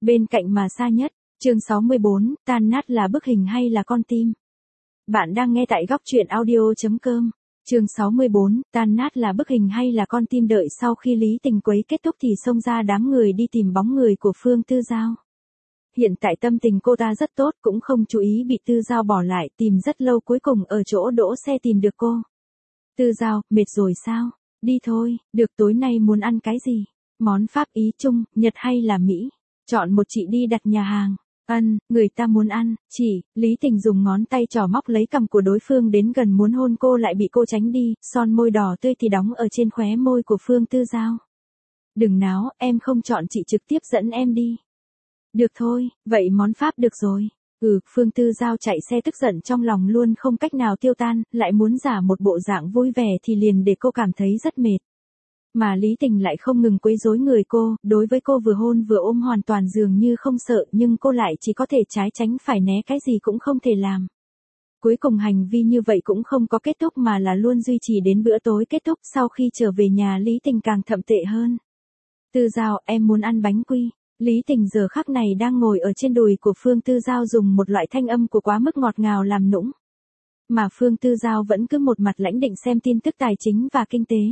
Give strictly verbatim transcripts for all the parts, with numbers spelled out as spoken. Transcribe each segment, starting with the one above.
Bên cạnh mà xa nhất. Chương sáu mươi bốn, tan nát là bức hình hay là con tim? Bạn đang nghe tại góc truyện audio chấm com. Chương sáu mươi bốn, tan nát là bức hình hay là con tim? Đợi sau khi Lý Tình Quấy kết thúc thì xông ra đám người đi tìm bóng người của Phương Tư Giao. Hiện tại tâm tình cô ta rất tốt, cũng không chú ý bị Tư Giao bỏ lại, tìm rất lâu cuối cùng ở chỗ đỗ xe tìm được cô. Tư Giao, mệt rồi sao? Đi thôi, được, tối nay muốn ăn cái gì? Món Pháp, Ý, Trung, Nhật hay là Mỹ? Chọn một, chị đi đặt nhà hàng. Ân, người ta muốn ăn, chỉ, Lý Tình dùng ngón tay trỏ móc lấy cằm của đối phương đến gần muốn hôn cô lại bị cô tránh đi, son môi đỏ tươi thì đóng ở trên khóe môi của Phương Tư Giao. Đừng náo, em không chọn, chị trực tiếp dẫn em đi. Được thôi, vậy món Pháp được rồi. Ừ, Phương Tư Giao chạy xe tức giận trong lòng luôn không cách nào tiêu tan, lại muốn giả một bộ dạng vui vẻ thì liền để cô cảm thấy rất mệt. Mà Lý Tình lại không ngừng quấy rối người cô, đối với cô vừa hôn vừa ôm hoàn toàn dường như không sợ, nhưng cô lại chỉ có thể trái tránh phải né, cái gì cũng không thể làm. Cuối cùng hành vi như vậy cũng không có kết thúc mà là luôn duy trì đến bữa tối kết thúc. Sau khi trở về nhà Lý Tình càng thậm tệ hơn. Tư Giao, em muốn ăn bánh quy. Lý Tình giờ khắc này đang ngồi ở trên đùi của Phương Tư Giao dùng một loại thanh âm của quá mức ngọt ngào làm nũng. Mà Phương Tư Giao vẫn cứ một mặt lãnh định xem tin tức tài chính và kinh tế.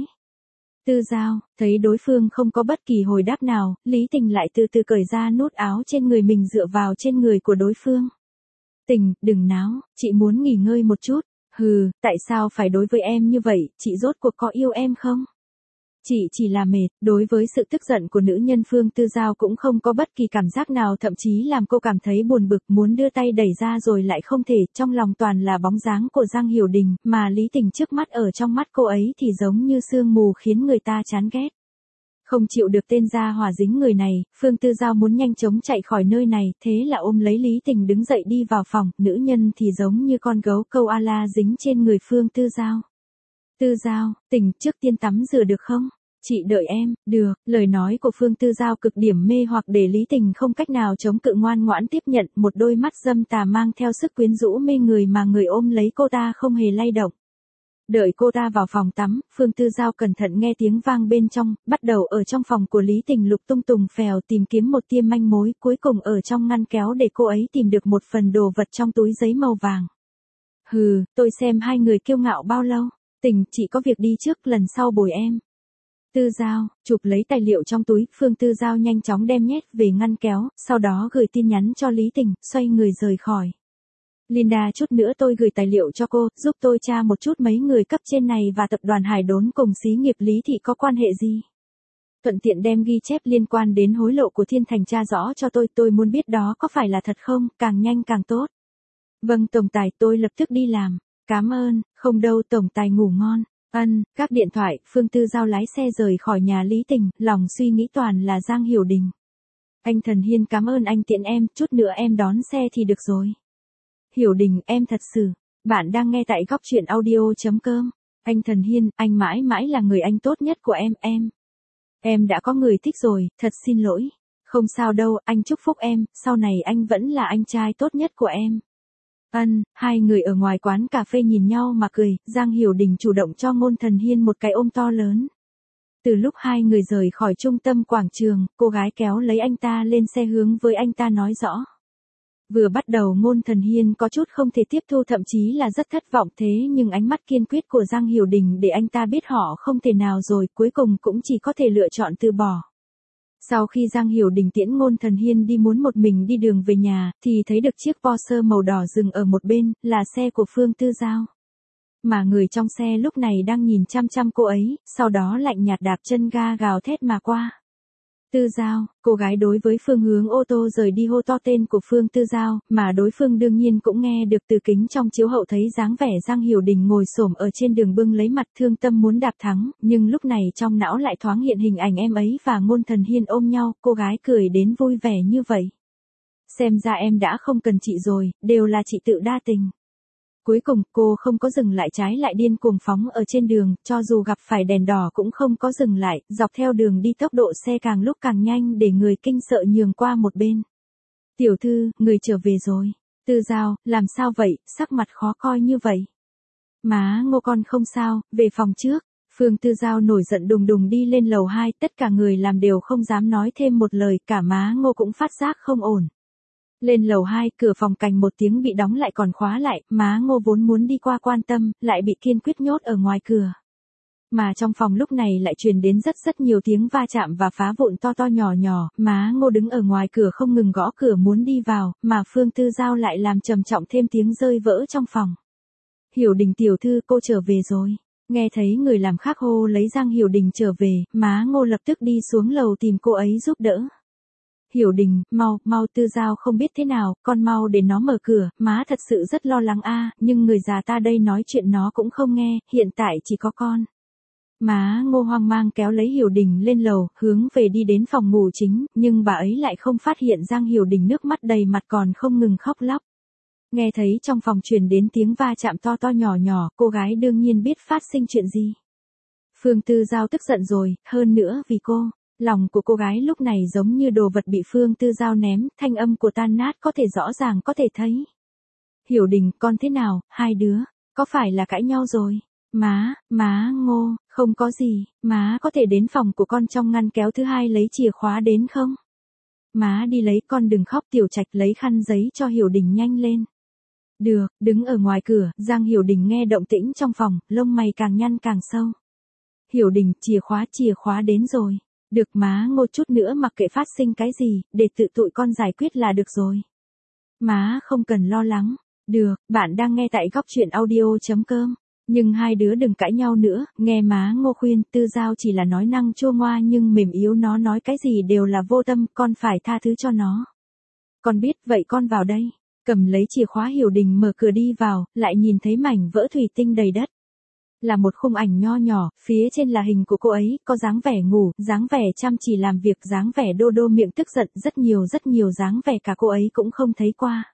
Tư Giao, thấy đối phương không có bất kỳ hồi đáp nào, Lý Tình lại từ từ cởi ra nút áo trên người mình dựa vào trên người của đối phương. Tình, đừng náo, chị muốn nghỉ ngơi một chút. Hừ, tại sao phải đối với em như vậy, chị rốt cuộc có yêu em không? Chị chỉ là mệt. Đối với sự tức giận của nữ nhân, Phương Tư Giao cũng không có bất kỳ cảm giác nào, thậm chí làm cô cảm thấy buồn bực, muốn đưa tay đẩy ra rồi lại không thể, trong lòng toàn là bóng dáng của Giang Hiểu Đình, mà Lý Tình trước mắt ở trong mắt cô ấy thì giống như sương mù khiến người ta chán ghét. Không chịu được tên gia hỏa dính người này, Phương Tư Giao muốn nhanh chóng chạy khỏi nơi này, thế là ôm lấy Lý Tình đứng dậy đi vào phòng, nữ nhân thì giống như con gấu câu ala dính trên người Phương Tư Giao. Tư Giao, Tình, trước tiên tắm rửa được không? Chị đợi em. Được. Lời nói của Phương Tư Giao cực điểm mê hoặc để Lý Tình không cách nào chống cự, ngoan ngoãn tiếp nhận, một đôi mắt dâm tà mang theo sức quyến rũ mê người mà người ôm lấy cô ta không hề lay động. Đợi cô ta vào phòng tắm, Phương Tư Giao cẩn thận nghe tiếng vang bên trong, bắt đầu ở trong phòng của Lý Tình lục tung tùng phèo tìm kiếm một tia manh mối, cuối cùng ở trong ngăn kéo để cô ấy tìm được một phần đồ vật trong túi giấy màu vàng. Hừ, tôi xem hai người kiêu ngạo bao lâu. Tình, chị có việc đi trước, lần sau bồi em. Tư Giao, chụp lấy tài liệu trong túi, Phương Tư Giao nhanh chóng đem nhét về ngăn kéo, sau đó gửi tin nhắn cho Lý Tình, xoay người rời khỏi. Linda, chút nữa tôi gửi tài liệu cho cô, giúp tôi tra một chút mấy người cấp trên này và tập đoàn Hải Đốn cùng xí nghiệp Lý Thị có quan hệ gì. Thuận tiện đem ghi chép liên quan đến hối lộ của Thiên Thành tra rõ cho tôi, tôi muốn biết đó có phải là thật không, càng nhanh càng tốt. Vâng tổng tài, tôi lập tức đi làm. Cảm ơn, không đâu tổng tài, ngủ ngon. Ân, các điện thoại, Phương Tư Giao lái xe rời khỏi nhà Lý Tình, lòng suy nghĩ toàn là Giang Hiểu Đình. Anh Thần Hiên, cảm ơn anh tiện em, chút nữa em đón xe thì được rồi. Hiểu Đình, em thật sự. Bạn đang nghe tại góc truyện audio chấm com. Anh Thần Hiên, anh mãi mãi là người anh tốt nhất của em, em. Em đã có người thích rồi, thật xin lỗi. Không sao đâu, anh chúc phúc em, sau này anh vẫn là anh trai tốt nhất của em. Ân, hai người ở ngoài quán cà phê nhìn nhau mà cười, Giang Hiểu Đình chủ động cho Ngôn Thần Hiên một cái ôm to lớn. Từ lúc hai người rời khỏi trung tâm quảng trường, cô gái kéo lấy anh ta lên xe hướng với anh ta nói rõ. Vừa bắt đầu Ngôn Thần Hiên có chút không thể tiếp thu, thậm chí là rất thất vọng, thế nhưng ánh mắt kiên quyết của Giang Hiểu Đình để anh ta biết họ không thể nào rồi, cuối cùng cũng chỉ có thể lựa chọn từ bỏ. Sau khi Giang Hiểu Đình tiễn Ngôn Thần Hiên đi muốn một mình đi đường về nhà, thì thấy được chiếc Porsche màu đỏ dừng ở một bên, là xe của Phương Tư Giao. Mà người trong xe lúc này đang nhìn chăm chăm cô ấy, sau đó lạnh nhạt đạp chân ga gào thét mà qua. Tư Giao, cô gái đối với phương hướng ô tô rời đi hô to tên của Phương Tư Giao, mà đối phương đương nhiên cũng nghe được. Từ kính trong chiếu hậu thấy dáng vẻ Giang Hiểu Đình ngồi xổm ở trên đường bưng lấy mặt, thương tâm muốn đạp thắng, nhưng lúc này trong não lại thoáng hiện hình ảnh em ấy và Ngôn Thần Hiên ôm nhau, cô gái cười đến vui vẻ như vậy. Xem ra em đã không cần chị rồi, đều là chị tự đa tình. Cuối cùng, cô không có dừng lại, trái lại điên cuồng phóng ở trên đường, cho dù gặp phải đèn đỏ cũng không có dừng lại, dọc theo đường đi tốc độ xe càng lúc càng nhanh để người kinh sợ nhường qua một bên. Tiểu thư, người trở về rồi. Tư Giao, làm sao vậy, sắc mặt khó coi như vậy? Má Ngô con không sao, về phòng trước. Phương Tư Giao nổi giận đùng đùng đi lên lầu hai, tất cả người làm đều không dám nói thêm một lời, cả má Ngô cũng phát giác không ổn. Lên lầu hai, cửa phòng cành một tiếng bị đóng lại còn khóa lại, má Ngô vốn muốn đi qua quan tâm, lại bị kiên quyết nhốt ở ngoài cửa. Mà trong phòng lúc này lại truyền đến rất rất nhiều tiếng va chạm và phá vụn to to nhỏ nhỏ, má Ngô đứng ở ngoài cửa không ngừng gõ cửa muốn đi vào, mà Phương Tư Giao lại làm trầm trọng thêm tiếng rơi vỡ trong phòng. Hiểu Đình tiểu thư, cô trở về rồi. Nghe thấy người làm khác hô lấy Giang Hiểu Đình trở về, má Ngô lập tức đi xuống lầu tìm cô ấy giúp đỡ. Hiểu Đình, mau, mau Tư Giao không biết thế nào, con mau để nó mở cửa, má thật sự rất lo lắng a, nhưng người già ta đây nói chuyện nó cũng không nghe, hiện tại chỉ có con. Má Ngô hoang mang kéo lấy Hiểu Đình lên lầu, hướng về đi đến phòng ngủ chính, nhưng bà ấy lại không phát hiện Giang Hiểu Đình nước mắt đầy mặt còn không ngừng khóc lóc. Nghe thấy trong phòng truyền đến tiếng va chạm to to nhỏ nhỏ, cô gái đương nhiên biết phát sinh chuyện gì. Phương Tư Giao tức giận rồi, hơn nữa vì cô, lòng của cô gái lúc này giống như đồ vật bị Phương Tư Giao ném, thanh âm của tan nát có thể rõ ràng có thể thấy. Hiểu Đình, con thế nào, hai đứa, có phải là cãi nhau rồi? Má, má Ngô, không có gì, má có thể đến phòng của con trong ngăn kéo thứ hai lấy chìa khóa đến không? Má đi lấy, con đừng khóc. Tiểu Trạch lấy khăn giấy cho Hiểu Đình nhanh lên. Được, đứng ở ngoài cửa, Giang Hiểu Đình nghe động tĩnh trong phòng, lông mày càng nhăn càng sâu. Hiểu Đình, chìa khóa, chìa khóa đến rồi. Được má Ngô, chút nữa mặc kệ phát sinh cái gì, để tự tụi con giải quyết là được rồi. Má không cần lo lắng. Được, bạn đang nghe tại góc truyện audio chấm com. Nhưng hai đứa đừng cãi nhau nữa, nghe má Ngô khuyên, Tư Giao chỉ là nói năng chua ngoa nhưng mềm yếu, nó nói cái gì đều là vô tâm, con phải tha thứ cho nó. Con biết, vậy con vào đây. Cầm lấy chìa khóa, Hiểu Đình mở cửa đi vào, lại nhìn thấy mảnh vỡ thủy tinh đầy đất. Là một khung ảnh nho nhỏ, phía trên là hình của cô ấy, có dáng vẻ ngủ, dáng vẻ chăm chỉ làm việc, dáng vẻ đô đô miệng tức giận, rất nhiều rất nhiều dáng vẻ cả cô ấy cũng không thấy qua.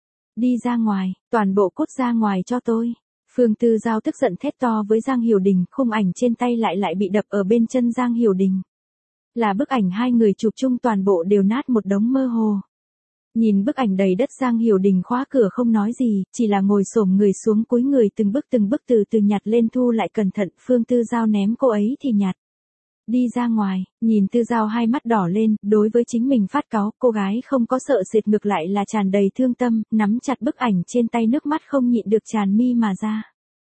Đi ra ngoài, toàn bộ cút ra ngoài cho tôi. Phương Tư Giao tức giận thét to với Giang Hiểu Đình, khung ảnh trên tay lại lại bị đập ở bên chân Giang Hiểu Đình. Là bức ảnh hai người chụp chung, toàn bộ đều nát một đống mơ hồ. Nhìn bức ảnh đầy đất, Giang Hiểu Đình khóa cửa không nói gì, chỉ là ngồi xổm người xuống cúi người từng bước từng bước từ từ nhặt lên thu lại cẩn thận. Phương Tư Giao ném cô ấy thì nhặt. Đi ra ngoài, nhìn Tư Giao hai mắt đỏ lên, đối với chính mình phát cáu, cô gái không có sợ sệt, ngược lại là tràn đầy thương tâm, nắm chặt bức ảnh trên tay, nước mắt không nhịn được tràn mi mà ra.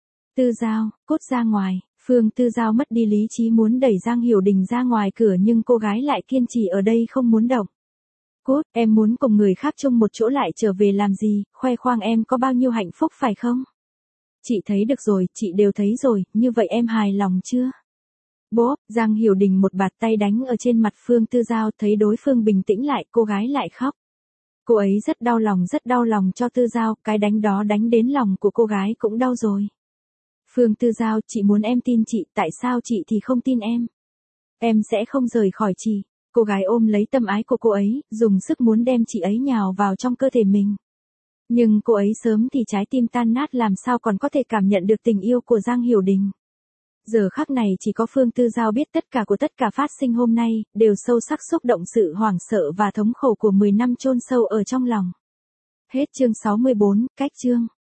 Tư Giao, cút ra ngoài. Phương Tư Giao mất đi lý trí muốn đẩy Giang Hiểu Đình ra ngoài cửa nhưng cô gái lại kiên trì ở đây không muốn động. Cút, em muốn cùng người khác chung một chỗ lại trở về làm gì, khoe khoang em có bao nhiêu hạnh phúc phải không? Chị thấy được rồi, chị đều thấy rồi, như vậy em hài lòng chưa? Bố, Giang Hiểu Đình một bạt tay đánh ở trên mặt Phương Tư Giao, thấy đối phương bình tĩnh lại, cô gái lại khóc. Cô ấy rất đau lòng, rất đau lòng cho Tư Giao, cái đánh đó đánh đến lòng của cô gái cũng đau rồi. Phương Tư Giao, chị muốn em tin chị, tại sao chị thì không tin em? Em sẽ không rời khỏi chị. Cô gái ôm lấy tâm ái của cô ấy, dùng sức muốn đem chị ấy nhào vào trong cơ thể mình. Nhưng cô ấy sớm thì trái tim tan nát, làm sao còn có thể cảm nhận được tình yêu của Giang Hiểu Đình. Giờ khắc này chỉ có Phương Tư Giao biết tất cả của tất cả phát sinh hôm nay, đều sâu sắc xúc động sự hoảng sợ và thống khổ của mười năm chôn sâu ở trong lòng. Hết chương sáu mươi bốn, cách chương.